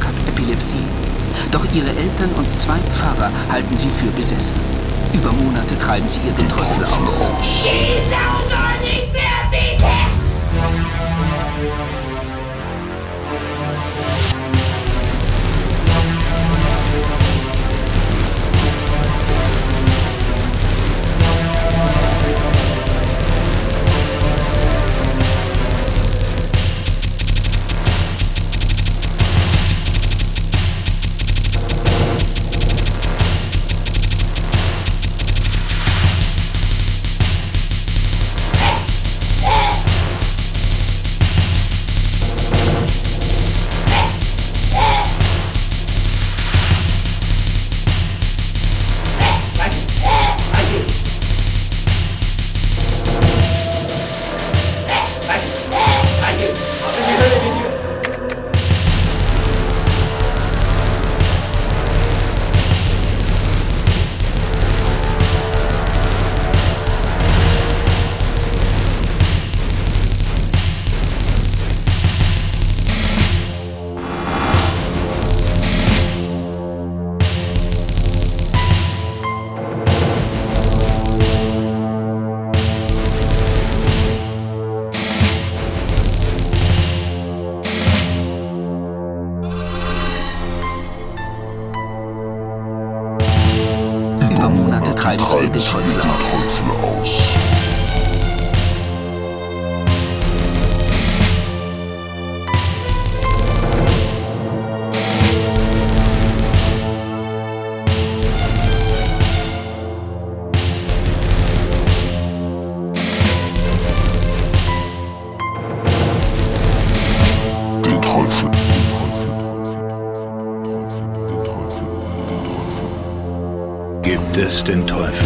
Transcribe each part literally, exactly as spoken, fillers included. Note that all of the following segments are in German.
hat Epilepsie. Doch ihre Eltern und zwei Pfarrer halten sie für besessen. Über Monate treiben sie ihr den Teufel aus. Die Sau soll nicht mehr bieten! Über Monate treiben sie ihr den Teufel aus. Den Teufel. Gibt es den Teufel?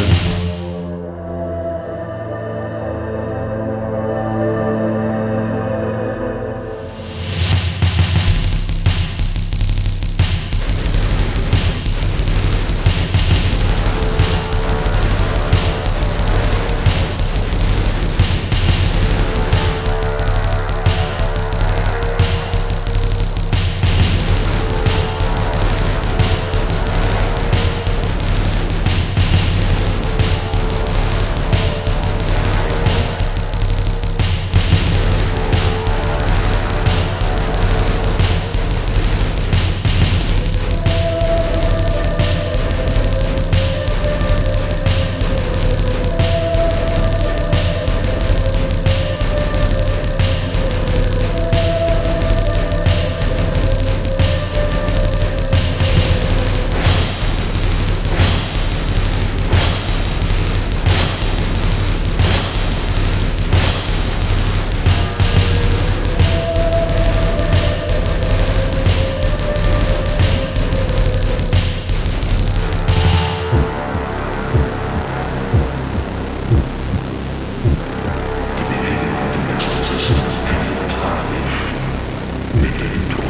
Mit dem Tod.